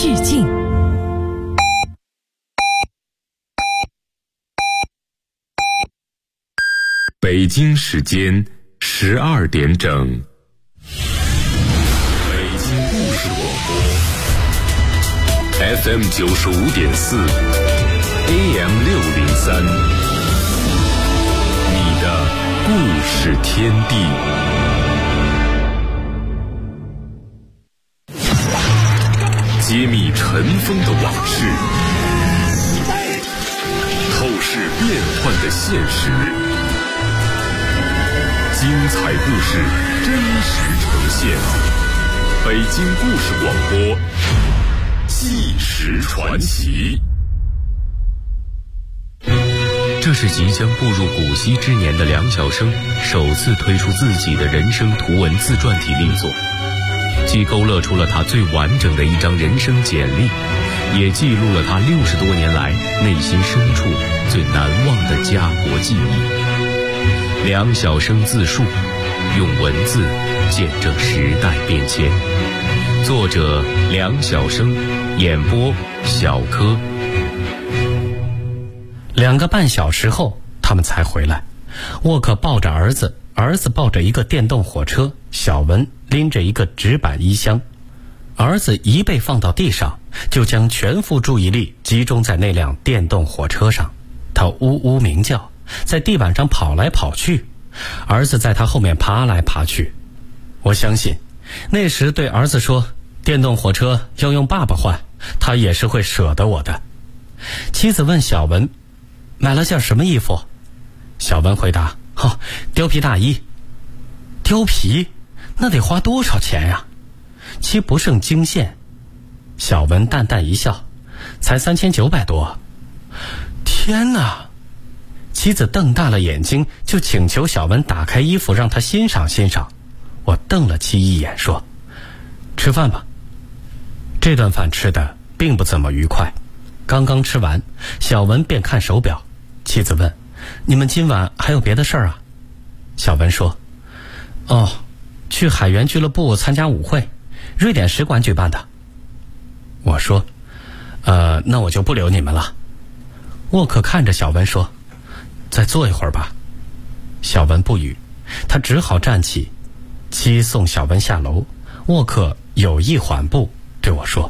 致敬。 北京时间12点整，北京故事广播 FM 95.4 AM 603，你的故事天地。揭秘尘封的往事，透视变幻的现实，精彩故事真实呈现。北京故事广播，纪实传奇。 这是即将步入古稀之年的梁晓声首次推出自己的人生图文自传体力作，既勾勒出了他最完整的一张人生简历，也记录了他60多年来内心深处最难忘的家国记忆。梁晓声自述，用文字见证时代变迁。作者梁晓声，演播小柯。 2个半小时后，他们才回来。沃克抱着儿子，儿子抱着一个电动火车，小文拎着一个纸板衣箱。儿子一被放到地上，就将全副注意力集中在那辆电动火车上。他呜呜鸣叫，在地板上跑来跑去，儿子在他后面爬来爬去。我相信那时对儿子说电动火车要用爸爸换，他也是会舍得我的。妻子问小文买了件什么衣服，小文回答貂皮大衣。貂皮那得花多少钱呀？妻不胜惊现。小文淡淡一笑，才3900多。天哪！妻子瞪大了眼睛，就请求小文打开衣服让他欣赏欣赏。我瞪了妻一眼说，吃饭吧。这顿饭吃的并不怎么愉快，刚刚吃完，小文便看手表。妻子问，你们今晚还有别的事儿啊？小文说，去海员俱乐部参加舞会，瑞典使馆举办的。我说，那我就不留你们了。沃克看着小文说，再坐一会儿吧。小文不语，他只好站起。妻送小文下楼，沃克有意缓步对我说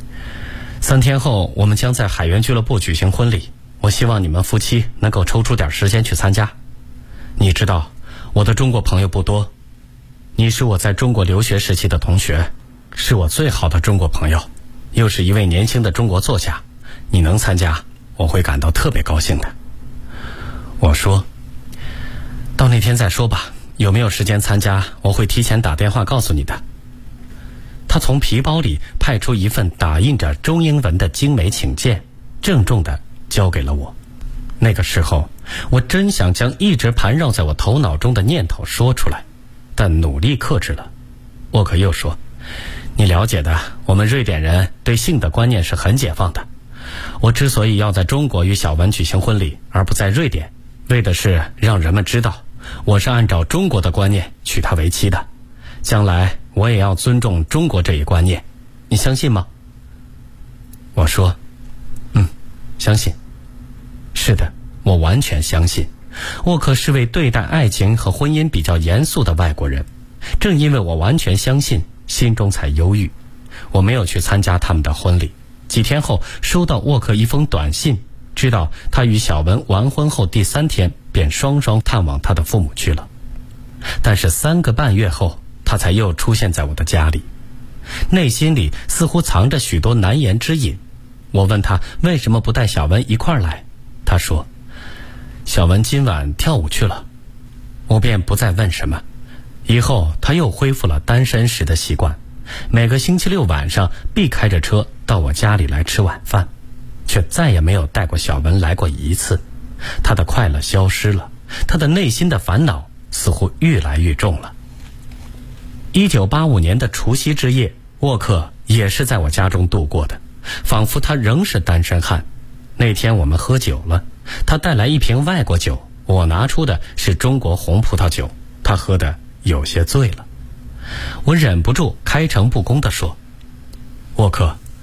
，3天后我们将在海员俱乐部举行婚礼，我希望你们夫妻能够抽出点时间去参加。你知道我的中国朋友不多，你是我在中国留学时期的同学，是我最好的中国朋友，又是一位年轻的中国作家，你能参加我会感到特别高兴的。我说，到那天再说吧，有没有时间参加我会提前打电话告诉你的。他从皮包里派出一份打印着中英文的精美请件，郑重地交给了我。那个时候我真想将一直盘绕在我头脑中的念头说出来，但努力克制了。沃克又说，你了解的，我们瑞典人对性的观念是很解放的。我之所以要在中国与小文举行婚礼，而不在瑞典，为的是让人们知道我是按照中国的观念娶她为妻的，将来我也要尊重中国这一观念，你相信吗？我说，相信。是的，我完全相信。沃克是位对待爱情和婚姻比较严肃的外国人，正因为我完全相信，心中才忧郁。我没有去参加他们的婚礼。几天后收到沃克一封短信，知道他与小文完婚后第3天便双双探望他的父母去了。但是3个半月后，他才又出现在我的家里，内心里似乎藏着许多难言之隐。我问他为什么不带小文一块儿来，他说，小文今晚跳舞去了。我便不再问什么。以后他又恢复了单身时的习惯，每个星期六晚上必开着车到我家里来吃晚饭，却再也没有带过小文来过一次。他的快乐消失了，他的内心的烦恼似乎越来越重了。1985年的除夕之夜，沃克也是在我家中度过的，仿佛他仍是单身汉。那天我们喝酒了，他带来一瓶外国酒，我拿出的是中国红葡萄酒，他喝得有些醉了。我忍不住开诚布公地说，沃克，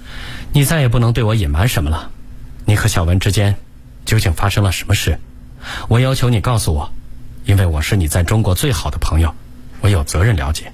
你再也不能对我隐瞒什么了。你和小文之间究竟发生了什么事？我要求你告诉我，因为我是你在中国最好的朋友，我有责任了解。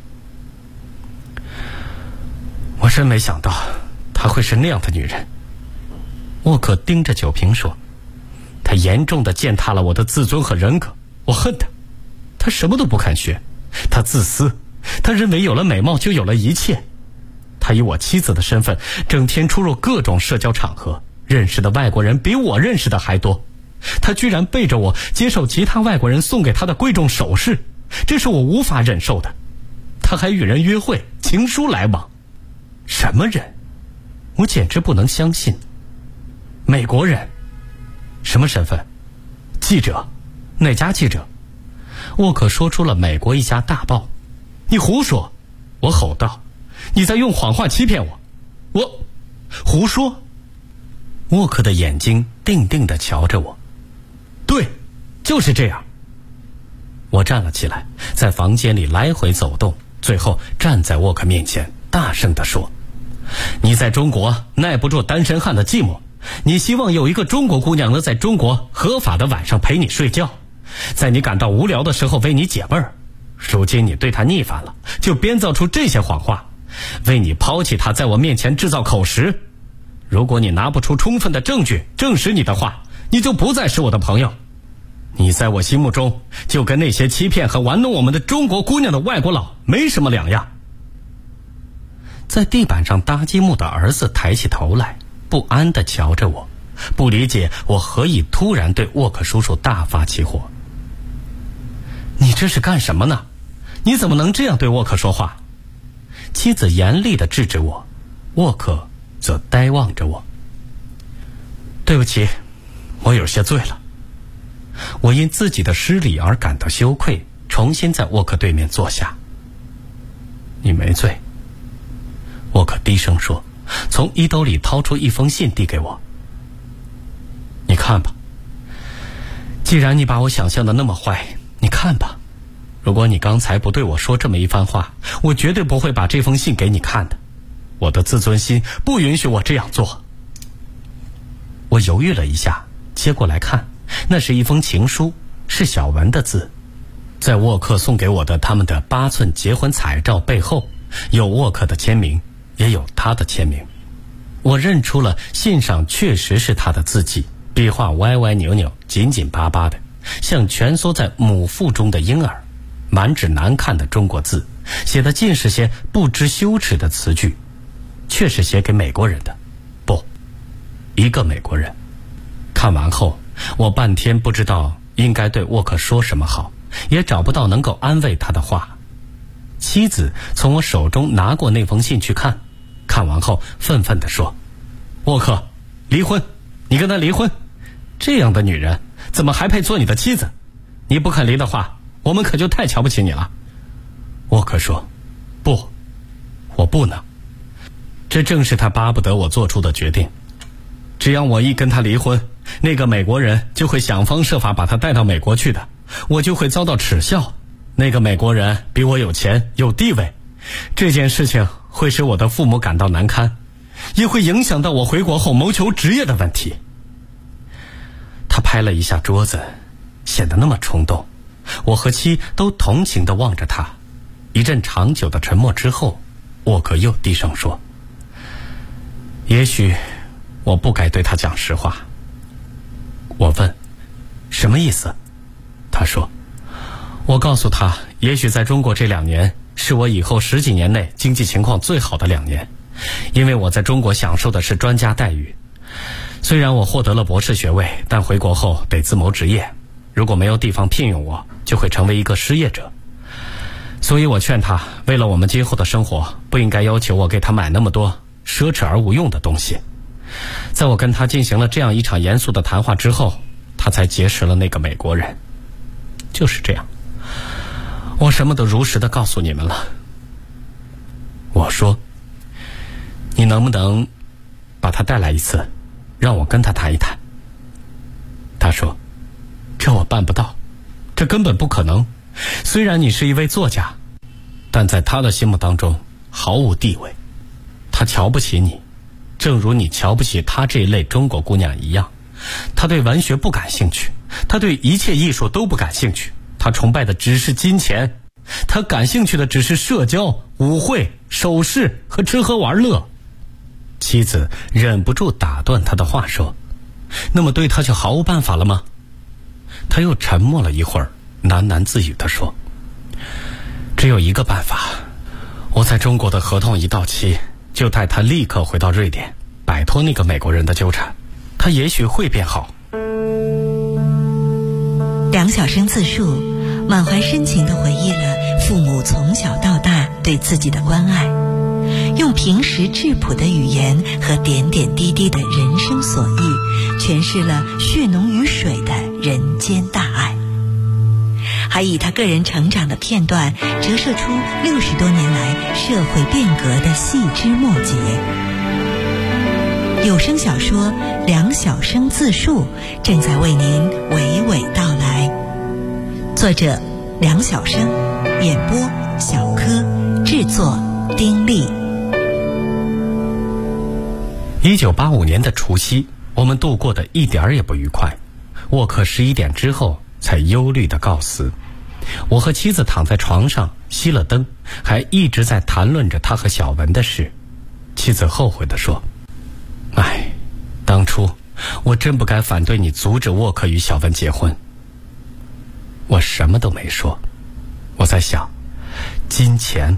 我真没想到她会是那样的女人。沃克盯着酒瓶说，她严重地践踏了我的自尊和人格，我恨她。她什么都不肯学，她自私，她认为有了美貌就有了一切。她以我妻子的身份整天出入各种社交场合，认识的外国人比我认识的还多。她居然背着我接受其他外国人送给她的贵重首饰，这是我无法忍受的。她还与人约会，情书来往。什么人？我简直不能相信。美国人？什么身份？记者？哪家记者？沃克说出了美国一家大报。你胡说！我吼道，你在用谎话欺骗我。我胡说！沃克的眼睛定定地瞧着我。对，就是这样。我站了起来，在房间里来回走动，最后站在沃克面前，大声地说，你在中国耐不住单身汉的寂寞，你希望有一个中国姑娘能在中国合法的晚上陪你睡觉，在你感到无聊的时候为你解闷儿。如今你对她逆反了，就编造出这些谎话，为你抛弃她在我面前制造口实。如果你拿不出充分的证据证实你的话，你就不再是我的朋友。你在我心目中就跟那些欺骗和玩弄我们的中国姑娘的外国佬没什么两样。在地板上搭积木的儿子抬起头来，不安地瞧着我，不理解我何以突然对沃克叔叔大发起火。你这是干什么呢？你怎么能这样对沃克说话？妻子严厉地制止我，沃克则呆望着我。对不起，我有些醉了。我因自己的失礼而感到羞愧，重新在沃克对面坐下。你没醉。沃克低声说，从衣兜里掏出一封信递给我。你看吧，既然你把我想象的那么坏，你看吧，如果你刚才不对我说这么一番话，我绝对不会把这封信给你看的。我的自尊心不允许我这样做。我犹豫了一下，接过来看，那是一封情书，是小文的字。在沃克送给我的他们的8寸结婚彩照背后，有沃克的签名，也有他的签名。我认出了信上确实是他的字迹，笔画歪歪扭扭，紧紧巴巴的，像蜷缩在母腹中的婴儿，满纸难看的中国字，写的尽是些不知羞耻的词句，确是写给美国人的。不，一个美国人。看完后，我半天不知道应该对沃克说什么好，也找不到能够安慰他的话。妻子从我手中拿过那封信去看，看完后愤愤地说，沃克，离婚，你跟他离婚，这样的女人怎么还配做你的妻子？你不肯离的话，我们可就太瞧不起你了。沃克说，不，我不能。这正是他巴不得我做出的决定。只要我一跟他离婚，那个美国人就会想方设法把他带到美国去的，我就会遭到耻笑。那个美国人比我有钱有地位，这件事情会使我的父母感到难堪，也会影响到我回国后谋求职业的问题。他拍了一下桌子，显得那么冲动，我和妻都同情地望着他。一阵长久的沉默之后，沃克又低声说，也许我不该对他讲实话。我问，什么意思？他说，我告诉他，也许在中国这2年是我以后10几年内经济情况最好的2年，因为我在中国享受的是专家待遇。虽然我获得了博士学位，但回国后得自谋职业，如果没有地方聘用我，就会成为一个失业者。所以我劝他，为了我们今后的生活，不应该要求我给他买那么多奢侈而无用的东西。在我跟他进行了这样一场严肃的谈话之后，他才结识了那个美国人。就是这样，我什么都如实的告诉你们了。我说，你能不能把他带来一次，让我跟他谈一谈？他说，这我办不到，这根本不可能。虽然你是一位作家，但在他的心目当中毫无地位，他瞧不起你， 正如你瞧不起她这一类中国姑娘一样。她对文学不感兴趣，她对一切艺术都不感兴趣，她崇拜的只是金钱，她感兴趣的只是社交、舞会、首饰和吃喝玩乐。妻子忍不住打断他的话说：那么对他就毫无办法了吗？他又沉默了一会儿，喃喃自语地说：只有一个办法，我在中国的合同一到期，就带他立刻回到瑞典，摆脱那个美国人的纠缠，他也许会变好。 梁晓声自述，满怀深情地回忆了父母从小到大对自己的关爱，用平实质朴的语言和点点滴滴的人生所忆，诠释了血浓于水的人间大爱，还以他个人成长的片段折射出60多年来社会变革的细枝末节。有声小说《梁晓声自述》正在为您娓娓道来，作者梁晓声，演播小柯，制作丁力。 1985年的除夕，我们度过的一点儿也不愉快。沃克11点之后才忧虑地告辞。我和妻子躺在床上，熄了灯，还一直在谈论着他和小文的事。妻子后悔地说：当初我真不该反对你阻止沃克与小文结婚。我什么都没说。我在想，金钱，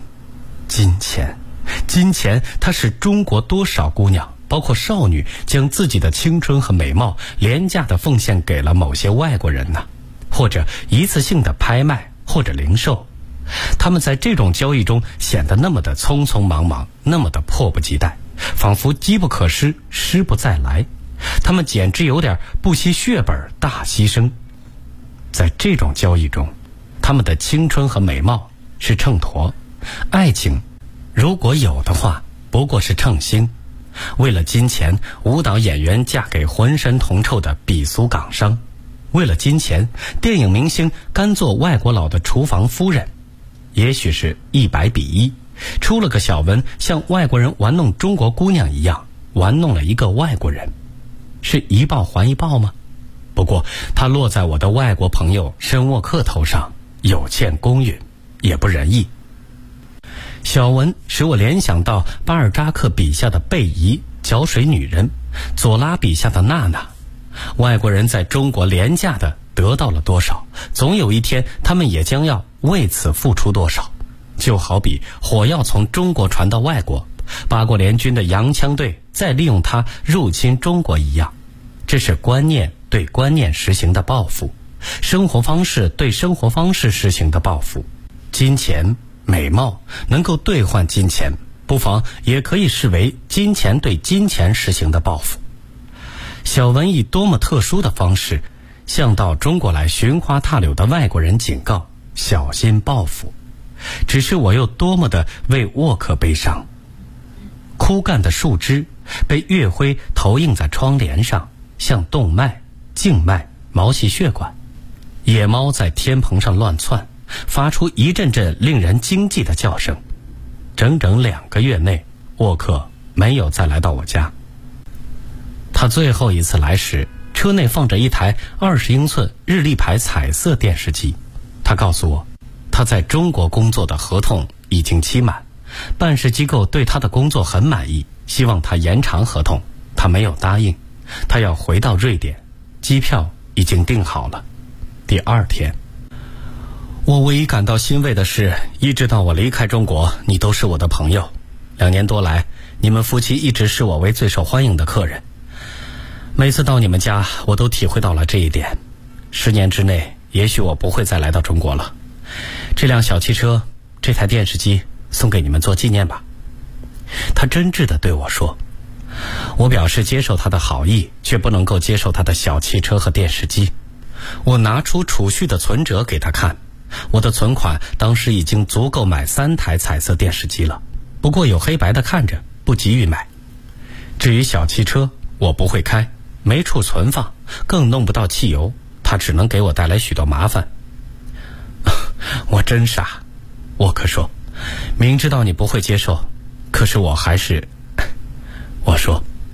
它使中国多少姑娘，包括少女，将自己的青春和美貌廉价地奉献给了某些外国人呢？或者一次性的拍卖，或者零售。他们在这种交易中显得那么的匆匆忙忙，那么的迫不及待，仿佛机不可失，失不再来。他们简直有点不惜血本大牺牲。在这种交易中，他们的青春和美貌是秤砣，爱情如果有的话，不过是称心。为了金钱，舞蹈演员嫁给浑身铜臭的鄙俗港商；为了金钱，电影明星甘做外国佬的厨房夫人。也许是100比1，出了个小文像外国人玩弄中国姑娘一样玩弄了一个外国人，是一报还一报吗？不过他落在我的外国朋友申沃克头上，有欠公允，也不仁义。小文使我联想到巴尔扎克笔下的贝姨、脚水女人，左拉笔下的娜娜。外国人在中国廉价的得到了多少，总有一天他们也将要为此付出多少。就好比火药从中国传到外国，八国联军的洋枪队再利用它入侵中国一样。这是观念对观念实行的报复，生活方式对生活方式实行的报复。金钱、美貌能够兑换金钱，不妨也可以视为金钱对金钱实行的报复。小文以多么特殊的方式向到中国来寻花踏柳的外国人警告，小心报复。只是我又多么的为沃克悲伤。枯干的树枝被月辉投映在窗帘上，像动脉、静脉、毛细血管。野猫在天棚上乱窜，发出一阵阵令人惊悸的叫声。整整2个月内，沃克没有再来到我家。他最后一次来时，车内放着一台20英寸日立牌彩色电视机。他告诉我，他在中国工作的合同已经期满，办事机构对他的工作很满意，希望他延长合同。他没有答应，他要回到瑞典，机票已经订好了。第2天，我唯一感到欣慰的是，一直到我离开中国，你都是我的朋友。2年多来，你们夫妻一直视我为最受欢迎的客人。每次到你们家，我都体会到了这一点。10年之内，也许我不会再来到中国了。这辆小汽车，这台电视机，送给你们做纪念吧。他真挚地对我说。我表示接受他的好意，却不能够接受他的小汽车和电视机。我拿出储蓄的存折给他看，我的存款当时已经足够买3台彩色电视机了，不过有黑白的看着，不急于买。至于小汽车，我不会开，没处存放，更弄不到汽油，它只能给我带来许多麻烦。我真傻，沃克说，明知道你不会接受，可是我还是……我说，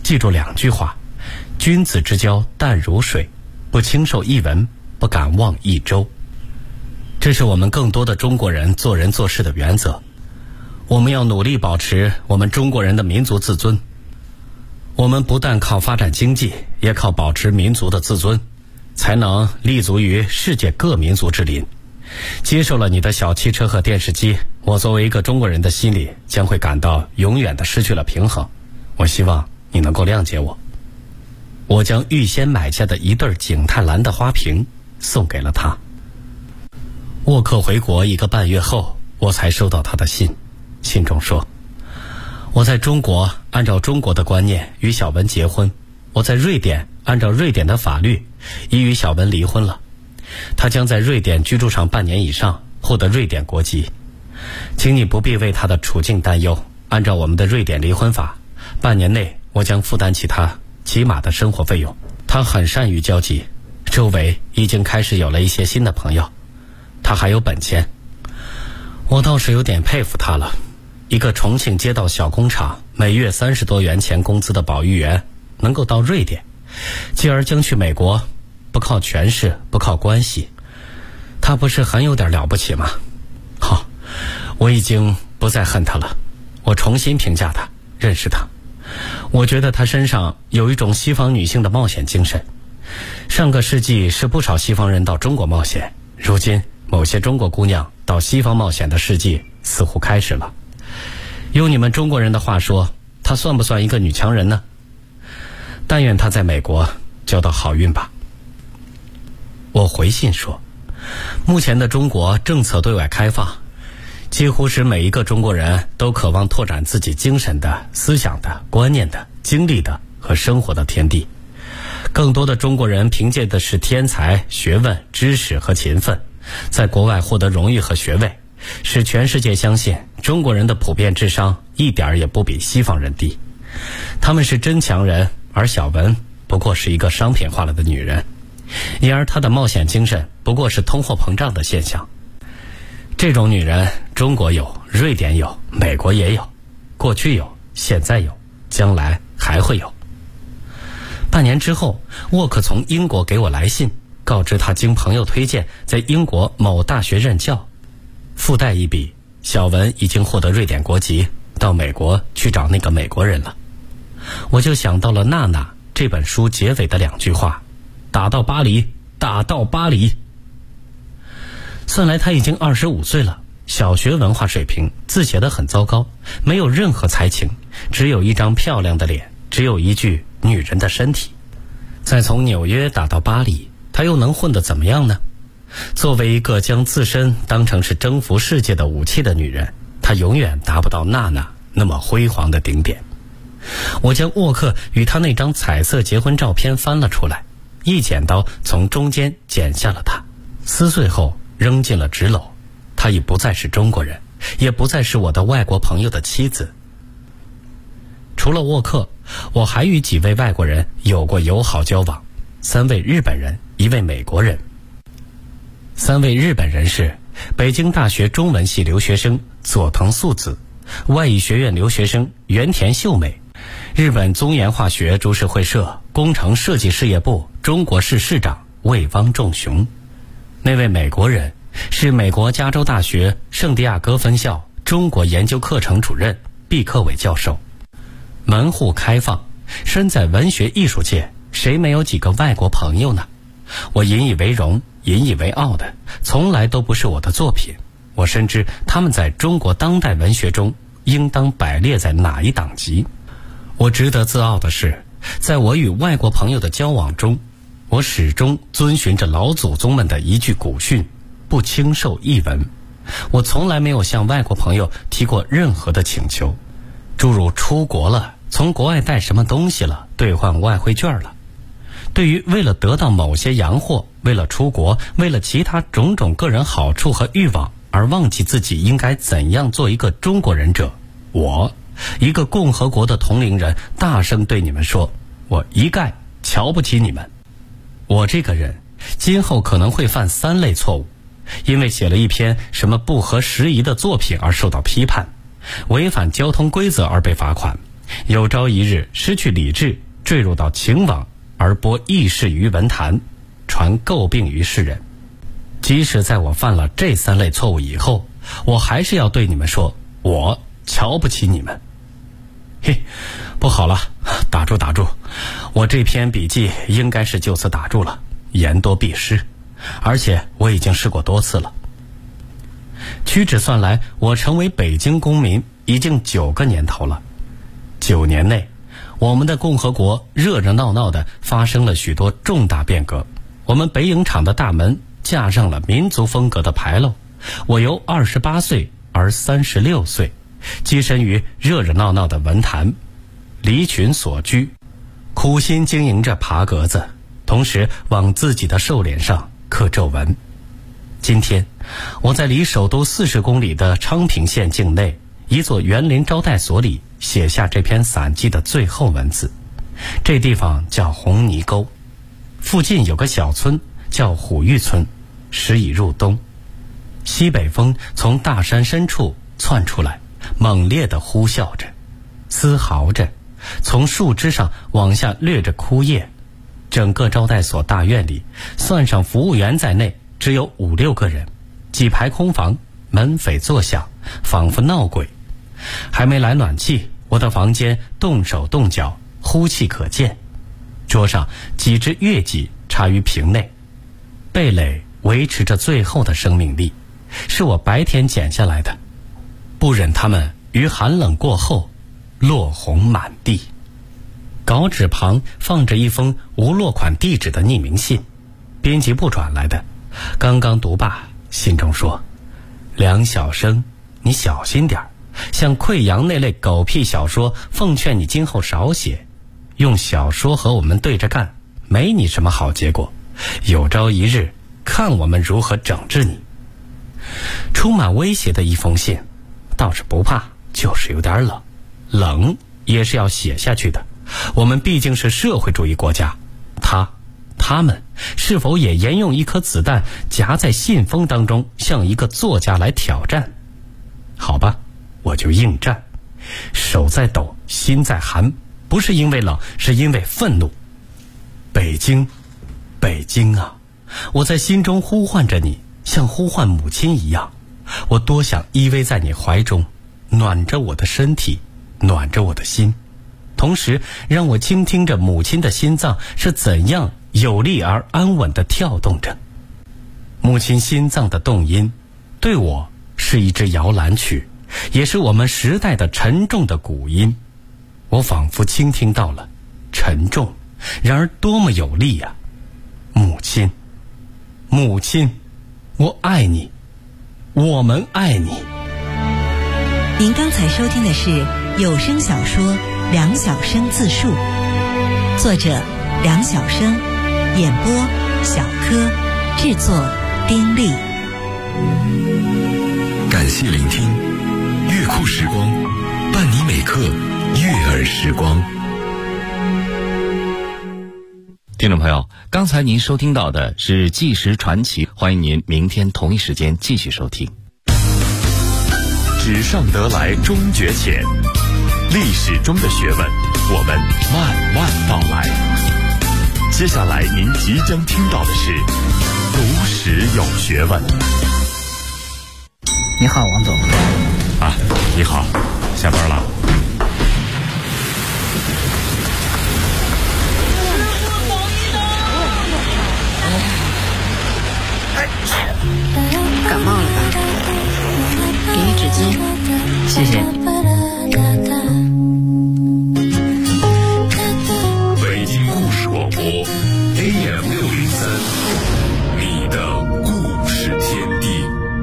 记住2句话：君子之交淡如水，不轻受一文，不敢忘一舟。这是我们更多的中国人做人做事的原则。我们要努力保持我们中国人的民族自尊。我们不但靠发展经济，也靠保持民族的自尊，才能立足于世界各民族之林。接受了你的小汽车和电视机，我作为一个中国人的心里将会感到永远的失去了平衡。我希望你能够谅解我。我将预先买下的一对景泰蓝的花瓶送给了他。沃克回国1个半月后，我才收到他的信。信中说，我在中国按照中国的观念与小文结婚，我在瑞典按照瑞典的法律已与小文离婚了。他将在瑞典居住上半年以上，获得瑞典国籍。请你不必为他的处境担忧，按照我们的瑞典离婚法，半年内我将负担起他起码的生活费用。他很善于交际，周围已经开始有了一些新的朋友。他还有本钱，我倒是有点佩服他了。一个重庆街道小工厂每月30多元钱工资的保育员，能够到瑞典，继而将去美国，不靠权势，不靠关系，他不是很有点了不起吗？好，我已经不再恨他了。我重新评价他，认识他。我觉得他身上有一种西方女性的冒险精神。上个世纪是不少西方人到中国冒险，如今某些中国姑娘到西方冒险的世纪似乎开始了。用你们中国人的话说，她算不算一个女强人呢？但愿她在美国交到好运吧。我回信说，目前的中国政策对外开放，几乎使每一个中国人都渴望拓展自己精神的、思想的、观念的、经历的和生活的天地。更多的中国人凭借的是天才、学问、知识和勤奋，在国外获得荣誉和学位，使全世界相信中国人的普遍智商一点也不比西方人低。他们是真强人，而小文不过是一个商品化了的女人，因而她的冒险精神不过是通货膨胀的现象。这种女人，中国有，瑞典有，美国也有，过去有，现在有，将来还会有。半年之后，沃克从英国给我来信，告知他经朋友推荐在英国某大学任教，附带一笔，小文已经获得瑞典国籍，到美国去找那个美国人了。我就想到了《娜娜》这本书结尾的2句话：打到巴黎，打到巴黎。算来他已经25岁了，小学文化水平，字写得很糟糕，没有任何才情，只有一张漂亮的脸，只有一具女人的身体。再从纽约打到巴黎，他又能混得怎么样呢？作为一个将自身当成是征服世界的武器的女人，她永远达不到娜娜那么辉煌的顶点。我将沃克与她那张彩色结婚照片翻了出来，一剪刀从中间剪下了她，撕碎后扔进了纸篓。她已不再是中国人，也不再是我的外国朋友的妻子。除了沃克，我还与几位外国人有过友好交往，3位日本人，1位美国人。3位日本人是北京大学中文系留学生佐藤素子，外语学院留学生原田秀美，日本综研化学株式会社工程设计事业部中国市市长魏汪仲雄。那位美国人是美国加州大学圣地亚哥分校中国研究课程主任毕克伟教授。门户开放，身在文学艺术界，谁没有几个外国朋友呢？我引以为荣，引以为傲的从来都不是我的作品，我深知他们在中国当代文学中应当摆列在哪一档级。我值得自傲的是，在我与外国朋友的交往中，我始终遵循着老祖宗们的一句古训：不轻受一文。我从来没有向外国朋友提过任何的请求，诸如出国了，从国外带什么东西了，兑换外汇券了。对于为了得到某些洋货，为了出国，为了其他种种个人好处和欲望而忘记自己应该怎样做一个中国人者，我一个共和国的同龄人大声对你们说，我一概瞧不起你们。我这个人今后可能会犯3类错误：因为写了一篇什么不合时宜的作品而受到批判，违反交通规则而被罚款， 有朝一日失去理智，坠入到情网，而播轶事于文坛，传诟病于世人。即使在我犯了这3类错误以后，我还是要对你们说，我瞧不起你们。嘿，不好了，打住，我这篇笔记应该是就此打住了，言多必失，而且我已经试过多次了。屈指算来，我成为北京公民已经9个年头了。9年内，我们的共和国热热闹闹地发生了许多重大变革。我们北影厂的大门架上了民族风格的牌楼，我由28岁而36岁，跻身于热热闹闹的文坛，离群所居，苦心经营着爬格子，同时往自己的瘦脸上刻皱纹。今天，我在离首都40公里的昌平县境内一座园林招待所里写下这篇散记的最后文字。这地方叫红泥沟，附近有个小村叫虎峪村。时已入冬，西北风从大山深处窜出来，猛烈地呼啸着，嘶嚎着，从树枝上往下掠着枯叶。整个招待所大院里，算上服务员在内，只有5、6个人，几排空房，门扉作响，仿佛闹鬼。还没来暖气，我的房间动手动脚，呼气可见。桌上几只月季插于瓶内，蓓蕾维持着最后的生命力，是我白天剪下来的，不忍它们于寒冷过后落红满地。稿纸旁放着一封无落款地址的匿名信，编辑部转来的。刚刚读罢，信中说：梁晓声，你小心点儿，像溃疡那类狗屁小说，奉劝你今后少写，用小说和我们对着干，没你什么好结果，有朝一日看我们如何整治你。充满威胁的一封信，倒是不怕，就是有点冷，冷也是要写下去的。我们毕竟是社会主义国家，他们是否也沿用一颗子弹夹在信封当中，向一个作家来挑战？好吧，我就应战，手在抖，心在寒，不是因为冷，是因为愤怒。北京，北京啊，我在心中呼唤着你，像呼唤母亲一样。我多想依偎在你怀中，暖着我的身体，暖着我的心，同时让我倾听着母亲的心脏是怎样有力而安稳地跳动着。母亲心脏的动音对我是一支摇篮曲，也是我们时代的沉重的古音。我仿佛倾听到了沉重，然而多么有力啊！母亲，母亲，我爱你，我们爱你。 您刚才收听的是有声小说《梁晓声自述》，作者梁晓声，演播小柯，制作丁力。 感谢聆听，乐库时光，伴你每刻悦耳时光。 听众朋友，刚才您收听到的是纪实传奇，欢迎您明天同一时间继续收听。 纸上得来终觉浅，历史中的学问，我们慢慢道来。接下来您即将听到的是读史有学问。 你好，王总。 啊，你好，下班了。 感冒了吧？给你纸巾。 谢谢你。 北京故事广播 AM603，你的故事天地。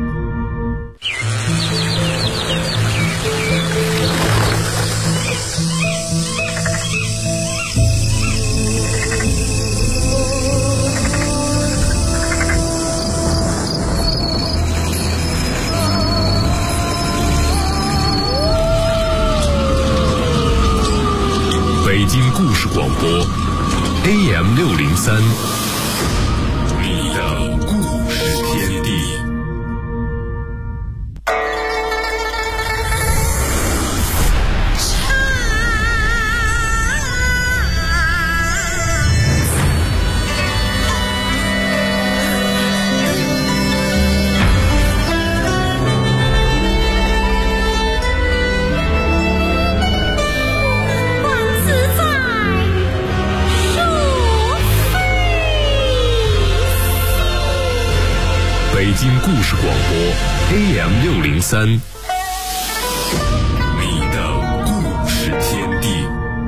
北京故事广播 AM603，你的故事天地。 京故事广播 AM603，你的故事天地。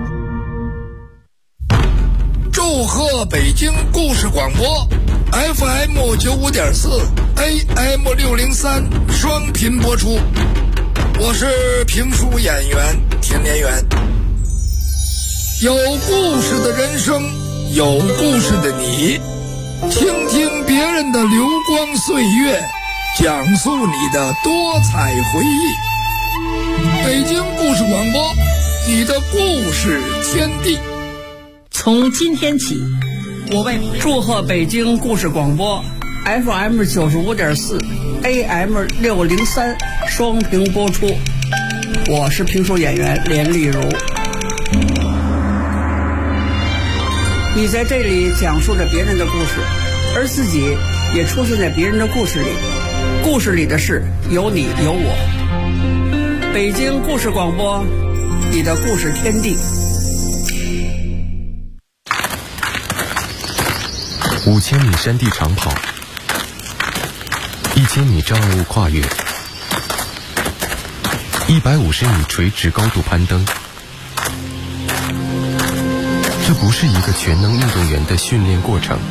祝贺北京故事广播 FM95.4 AM603 双频播出，我是评书演员田连元。有故事的人生，有故事的你，倾听别人的流光岁月，讲述你的多彩回忆。北京故事广播，你的故事天地。 从今天起，我为祝贺北京故事广播 FM95.4 AM603 双屏播出。我是评书演员连丽如。你在这里讲述着别人的故事，而自己也出现在别人的故事里。故事里的事有你有我。北京故事广播，你的故事天地。 5000米山地长跑，1000米障碍物跨越，150米垂直高度攀登。这不是一个全能运动员的训练过程，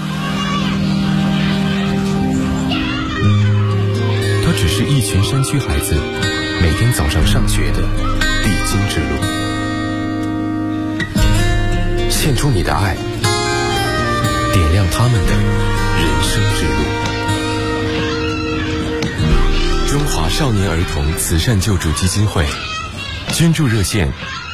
它只是一群山区孩子每天早上上学的必经之路。献出你的爱，点亮他们的人生之路。中华少年儿童慈善救助基金会捐助热线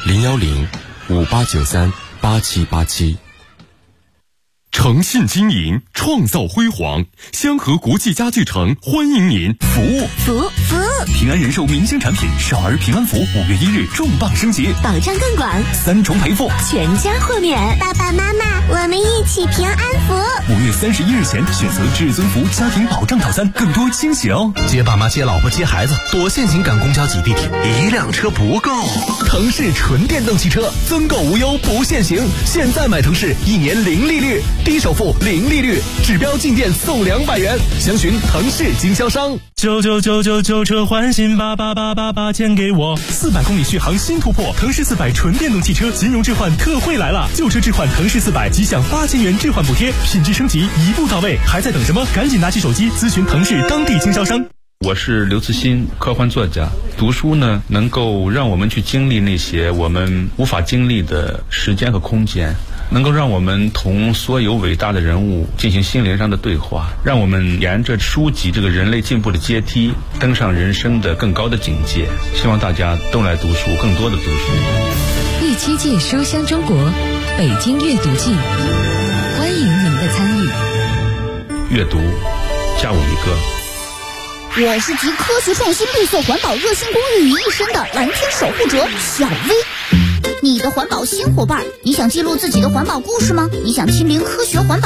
010-5893-8787。 诚信经营，创造辉煌。香河国际家具城欢迎您服务。平安人寿明星产品少儿平安符5月1日重磅升级， 保障更广 ，3重赔付， 全家豁免。爸爸妈妈，我们一起平安符。 5月31日前选择至尊福家庭保障套餐，更多惊喜哦！ 接爸妈、接老婆、接孩子，多限行赶公交挤地铁，一辆车不够。 腾势纯电动汽车，增购无忧不限行。现在买腾势，1年零利率，低首付零利率，指标进店送200元。详询腾势经销商。 旧车换新，88888钱给我。 400公里续航新突破，腾势400纯电动汽车金融置换特惠来了！旧车置换腾势400，即享8000元置换补贴，品质升级一步到位，还在等什么？赶紧拿起手机咨询腾势当地经销商。 我是刘慈欣，科幻作家。读书呢，能够让我们去经历那些我们无法经历的时间和空间，能够让我们同所有伟大的人物进行心灵上的对话，让我们沿着书籍这个人类进步的阶梯，登上人生的更高的境界。希望大家都来读书，更多的读书。 第7届书香中国北京阅读季，欢迎您的参与。 阅读，加我一个。 我是集科学创新、绿色环保、热心公益于一身的蓝天守护者小薇。你的环保新伙伴，你想记录自己的环保故事吗？你想亲临科学环保